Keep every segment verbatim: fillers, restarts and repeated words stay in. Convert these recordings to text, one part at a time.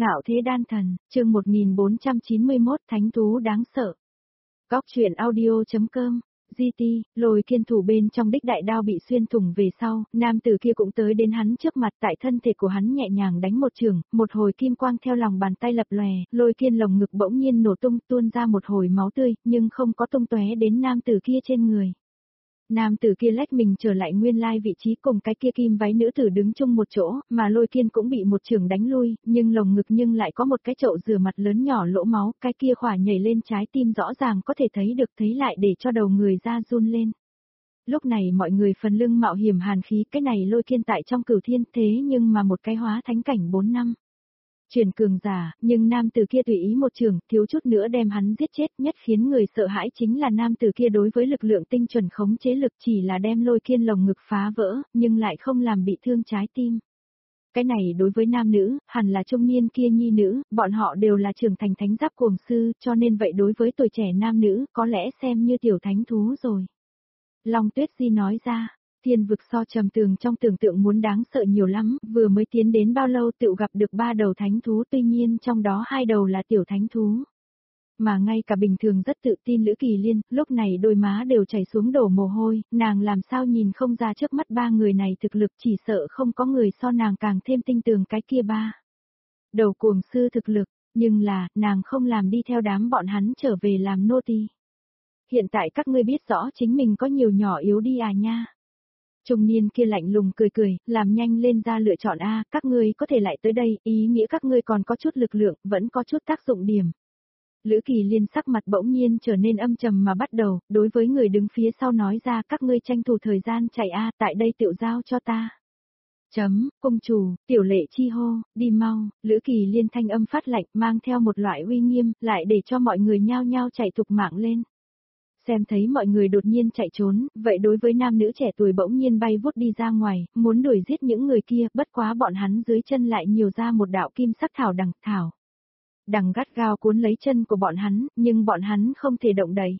Ngạo thế đan thần, chương một nghìn bốn trăm chín mươi mốt Thánh thú đáng sợ. Góc truyện audio.com, giê tê, Lôi Kiên thủ bên trong đích đại đao bị xuyên thủng về sau, nam tử kia cũng tới đến hắn trước mặt, tại thân thể của hắn nhẹ nhàng đánh một trường, một hồi kim quang theo lòng bàn tay lập lòe, Lôi Kiên lồng ngực bỗng nhiên nổ tung tuôn ra một hồi máu tươi, nhưng không có tung tóe đến nam tử kia trên người. Nam tử kia lách mình trở lại nguyên lai vị trí cùng cái kia kim váy nữ tử đứng chung một chỗ, mà Lôi Kiên cũng bị một trường đánh lui, nhưng lồng ngực nhưng lại có một cái chậu rửa mặt lớn nhỏ lỗ máu, cái kia khỏa nhảy lên trái tim rõ ràng có thể thấy được, thấy lại để cho đầu người ra run lên. Lúc này mọi người phần lưng mạo hiểm hàn khí, cái này Lôi Kiên tại trong cửu thiên thế nhưng mà một cái hóa thánh cảnh bốn năm. Chuyển cường giả, nhưng nam tử kia tùy ý một trường, thiếu chút nữa đem hắn giết chết, nhất khiến người sợ hãi chính là nam tử kia đối với lực lượng tinh chuẩn khống chế lực chỉ là đem Lôi Kiên lồng ngực phá vỡ, nhưng lại không làm bị thương trái tim. Cái này đối với nam nữ, hẳn là trung niên kia nhi nữ, bọn họ đều là trưởng thành thánh giáp cuồng sư, cho nên vậy đối với tuổi trẻ nam nữ, có lẽ xem như tiểu thánh thú rồi. Long Tuyết Di nói ra. Thiên vực so trầm tường trong tưởng tượng muốn đáng sợ nhiều lắm, vừa mới tiến đến bao lâu tự gặp được ba đầu thánh thú, tuy nhiên trong đó hai đầu là tiểu thánh thú. Mà ngay cả bình thường rất tự tin Lữ Kỳ Liên, lúc này đôi má đều chảy xuống đổ mồ hôi, nàng làm sao nhìn không ra trước mắt ba người này thực lực, chỉ sợ không có người so nàng càng thêm tinh tường cái kia ba. Đầu cuồng sư thực lực, nhưng là, nàng không làm đi theo đám bọn hắn trở về làm nô tỳ. Hiện tại các ngươi biết rõ chính mình có nhiều nhỏ yếu đi à nha. Trung niên kia lạnh lùng cười cười, làm nhanh lên ra lựa chọn A, các ngươi có thể lại tới đây, ý nghĩa các ngươi còn có chút lực lượng, vẫn có chút tác dụng điểm. Lữ Kỳ Liên sắc mặt bỗng nhiên trở nên âm trầm mà bắt đầu, đối với người đứng phía sau nói ra các ngươi tranh thủ thời gian chạy A, tại đây tiểu giao cho ta. Chấm, công chủ, tiểu lệ chi hô, đi mau, Lữ Kỳ Liên thanh âm phát lạnh mang theo một loại uy nghiêm, lại để cho mọi người nhao nhao chạy thục mạng lên. Xem thấy mọi người đột nhiên chạy trốn, vậy đối với nam nữ trẻ tuổi bỗng nhiên bay vút đi ra ngoài, muốn đuổi giết những người kia, bất quá bọn hắn dưới chân lại nhiều ra một đạo kim sắc thảo đằng, thảo. Đằng gắt gao cuốn lấy chân của bọn hắn, nhưng bọn hắn không thể động đậy.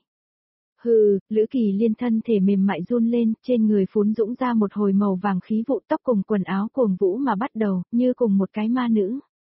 Hừ, Lữ Kỳ Liên thân thể mềm mại run lên, trên người phún dũng ra một hồi màu vàng khí vụ, tóc cùng quần áo cuồng vũ mà bắt đầu, như cùng một cái ma nữ.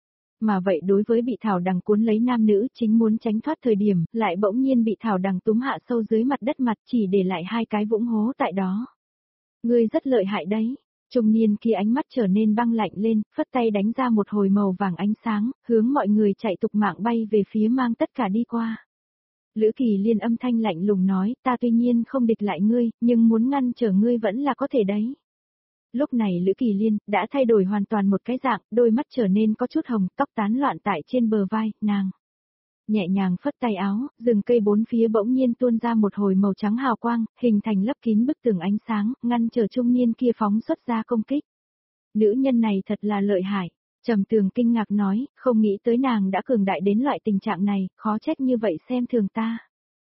Mà vậy đối với bị thảo đằng cuốn lấy nam nữ chính muốn tránh thoát thời điểm, lại bỗng nhiên bị thảo đằng túm hạ sâu dưới mặt đất mặt chỉ để lại hai cái vũng hố tại đó. Ngươi rất lợi hại đấy. Trung niên kia ánh mắt trở nên băng lạnh lên, phất tay đánh ra một hồi màu vàng ánh sáng, hướng mọi người chạy tục mạng bay về phía mang tất cả đi qua. Lữ Kỳ Liên âm thanh lạnh lùng nói, ta tuy nhiên không địch lại ngươi, nhưng muốn ngăn trở ngươi vẫn là có thể đấy. Lúc này Lữ Kỳ Liên đã thay đổi hoàn toàn một cái dạng, đôi mắt trở nên có chút hồng, tóc tán loạn tại trên bờ vai, nàng nhẹ nhàng phất tay áo, rừng cây bốn phía bỗng nhiên tuôn ra một hồi màu trắng hào quang, hình thành lấp kín bức tường ánh sáng, ngăn trở trung niên kia phóng xuất ra công kích. Nữ nhân này thật là lợi hại, Trầm Tường kinh ngạc nói, không nghĩ tới nàng đã cường đại đến loại tình trạng này, khó trách như vậy xem thường ta.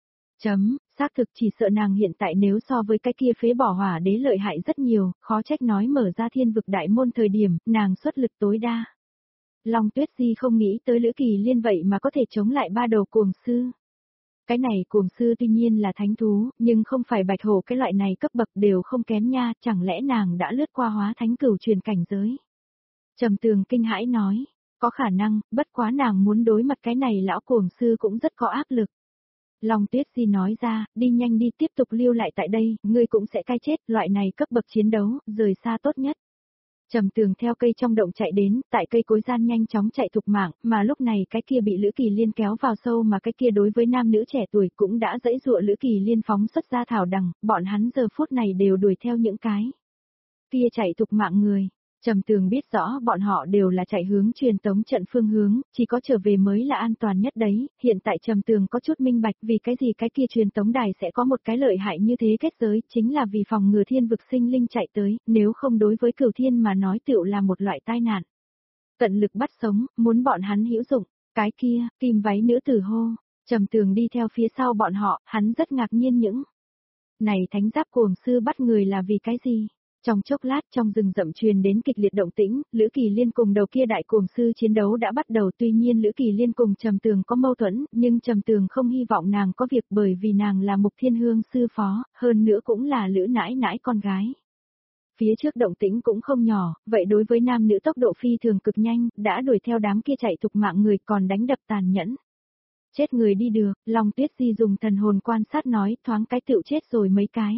Chấm, xác thực chỉ sợ nàng hiện tại nếu so với cái kia phế bỏ hỏa đế lợi hại rất nhiều, khó trách nói mở ra thiên vực đại môn thời điểm, nàng xuất lực tối đa. Long Tuyết Di không nghĩ tới Lữ Kỳ Liên vậy mà có thể chống lại ba đầu cuồng sư. Cái này cuồng sư tuy nhiên là thánh thú, nhưng không phải bạch hổ cái loại này cấp bậc đều không kém nha, chẳng lẽ nàng đã lướt qua hóa thánh cửu truyền cảnh giới. Trầm Tường kinh hãi nói, có khả năng, bất quá nàng muốn đối mặt cái này lão cuồng sư cũng rất có áp lực. Long Tuyết Di nói ra, đi nhanh đi tiếp tục lưu lại tại đây, ngươi cũng sẽ cai chết, loại này cấp bậc chiến đấu, rời xa tốt nhất. Trầm Tường theo cây trong động chạy đến, tại cây cối gian nhanh chóng chạy thục mạng, mà lúc này cái kia bị Lữ Kỳ Liên kéo vào sâu mà cái kia đối với nam nữ trẻ tuổi cũng đã dãy dụa Lữ Kỳ Liên phóng xuất ra thảo đằng, bọn hắn giờ phút này đều đuổi theo những cái kia chạy thục mạng người. Trầm Tường biết rõ bọn họ đều là chạy hướng truyền tống trận phương hướng, chỉ có trở về mới là an toàn nhất đấy, hiện tại Trầm Tường có chút minh bạch vì cái gì cái kia truyền tống đài sẽ có một cái lợi hại như thế kết giới, chính là vì phòng ngừa thiên vực sinh linh chạy tới, nếu không đối với cửu thiên mà nói tựu là một loại tai nạn. Tận lực bắt sống, muốn bọn hắn hữu dụng, cái kia, kim váy nữ tử hô, Trầm Tường đi theo phía sau bọn họ, hắn rất ngạc nhiên những này thánh giáp cuồng sư bắt người là vì cái gì? Trong chốc lát trong rừng rậm truyền đến kịch liệt động tĩnh, Lữ Kỳ Liên cùng đầu kia đại cuồng sư chiến đấu đã bắt đầu, tuy nhiên Lữ Kỳ Liên cùng Trầm Tường có mâu thuẫn, nhưng Trầm Tường không hy vọng nàng có việc bởi vì nàng là Mục Thiên Hương sư phó, hơn nữa cũng là Lữ nãi nãi con gái. phía trước động tĩnh cũng không nhỏ, vậy đối với nam nữ tốc độ phi thường cực nhanh, đã đuổi theo đám kia chạy thục mạng người còn đánh đập tàn nhẫn. Chết người đi được, Long Tuyết Di dùng thần hồn quan sát nói thoáng cái tựu chết rồi mấy cái.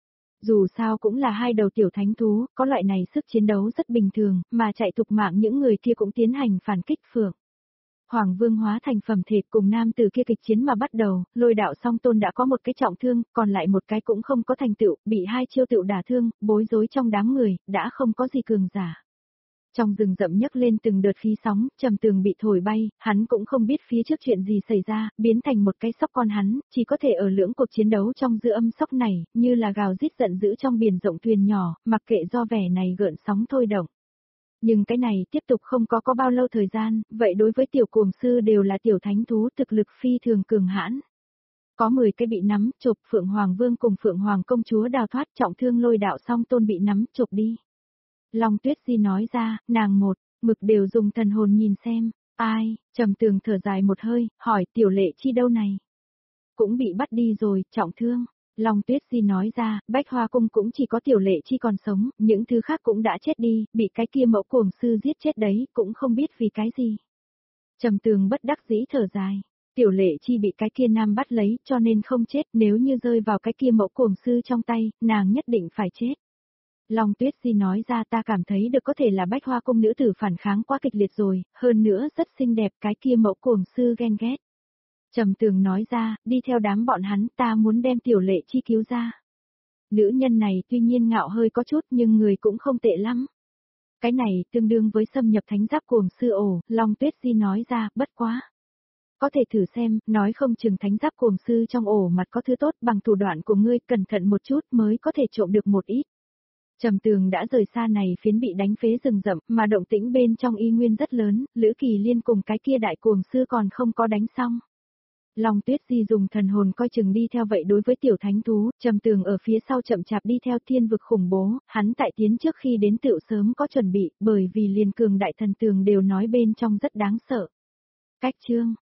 Dù sao cũng là hai đầu tiểu thánh thú, có loại này sức chiến đấu rất bình thường, mà chạy thục mạng những người kia cũng tiến hành phản kích phượng. Hoàng Vương hóa thành phẩm thể cùng nam tử kia kịch chiến mà bắt đầu, Lôi Đạo Song Tôn đã có một cái trọng thương, còn lại một cái cũng không có thành tựu, bị hai chiêu tựu đả thương, bối rối trong đám người, đã không có gì cường giả. Trong rừng rậm nhấc lên từng đợt khí sóng, Trầm Tường bị thổi bay, hắn cũng không biết phía trước chuyện gì xảy ra, biến thành một cái sóc con hắn, chỉ có thể ở lưỡng cuộc chiến đấu trong dư âm sóc này, như là gào rít giận dữ trong biển rộng thuyền nhỏ, mặc kệ do vẻ này gợn sóng thôi động. Nhưng cái này tiếp tục không có có bao lâu thời gian, vậy đối với tiểu cuồng sư đều là tiểu thánh thú thực lực phi thường cường hãn. Có mười cái bị nắm, chộp Phượng Hoàng Vương cùng Phượng Hoàng công chúa đào thoát trọng thương Lôi Đạo Song Tôn bị nắm, chộp đi. Long Tuyết Di nói ra, nàng một, mực đều dùng thần hồn nhìn xem, ai, Trầm Tường thở dài một hơi, hỏi tiểu lệ chi đâu này? Cũng bị bắt đi rồi, trọng thương. Long Tuyết Di nói ra, Bách Hoa Cung cũng chỉ có tiểu lệ chi còn sống, những thứ khác cũng đã chết đi, bị cái kia mẫu cuồng sư giết chết đấy, cũng không biết vì cái gì. Trầm Tường bất đắc dĩ thở dài, tiểu lệ chi bị cái kia nam bắt lấy, cho nên không chết, nếu như rơi vào cái kia mẫu cuồng sư trong tay, nàng nhất định phải chết. Long Tuyết Di nói ra ta cảm thấy được có thể là Bách Hoa Cung nữ tử phản kháng quá kịch liệt rồi, hơn nữa rất xinh đẹp cái kia mẫu cuồng sư ghen ghét. Trầm Tường nói ra, đi theo đám bọn hắn ta muốn đem tiểu lệ chi cứu ra. Nữ nhân này tuy nhiên ngạo hơi có chút nhưng người cũng không tệ lắm. Cái này tương đương với xâm nhập thánh giáp cuồng sư ổ, Long Tuyết Di nói ra, bất quá. Có thể thử xem, nói không chừng thánh giáp cuồng sư trong ổ mặt có thứ tốt bằng thủ đoạn của ngươi cẩn thận một chút mới có thể trộm được một ít. Trầm Tường đã rời xa này phiến bị đánh phế rừng rậm, mà động tĩnh bên trong y nguyên rất lớn, Lữ Kỳ Liên cùng cái kia đại cuồng sư còn không có đánh xong. Long Tuyết Di dùng thần hồn coi chừng đi theo vậy đối với tiểu thánh thú, Trầm Tường ở phía sau chậm chạp đi theo thiên vực khủng bố, hắn tại tiến trước khi đến tựu sớm có chuẩn bị, bởi vì liền cường đại thần tường đều nói bên trong rất đáng sợ. Cách chương